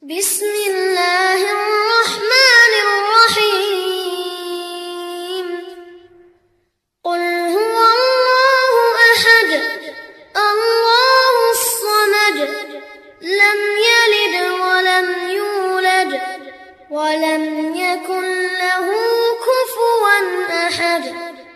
बिस्मिल्लाहिर्रहमानिर्रहीम। क़ुल हुवल्लाहु अहद, अल्लाहुस्समद, लम यलिद वलम यूलद वलम यकुन लहू कुफुवन अहद।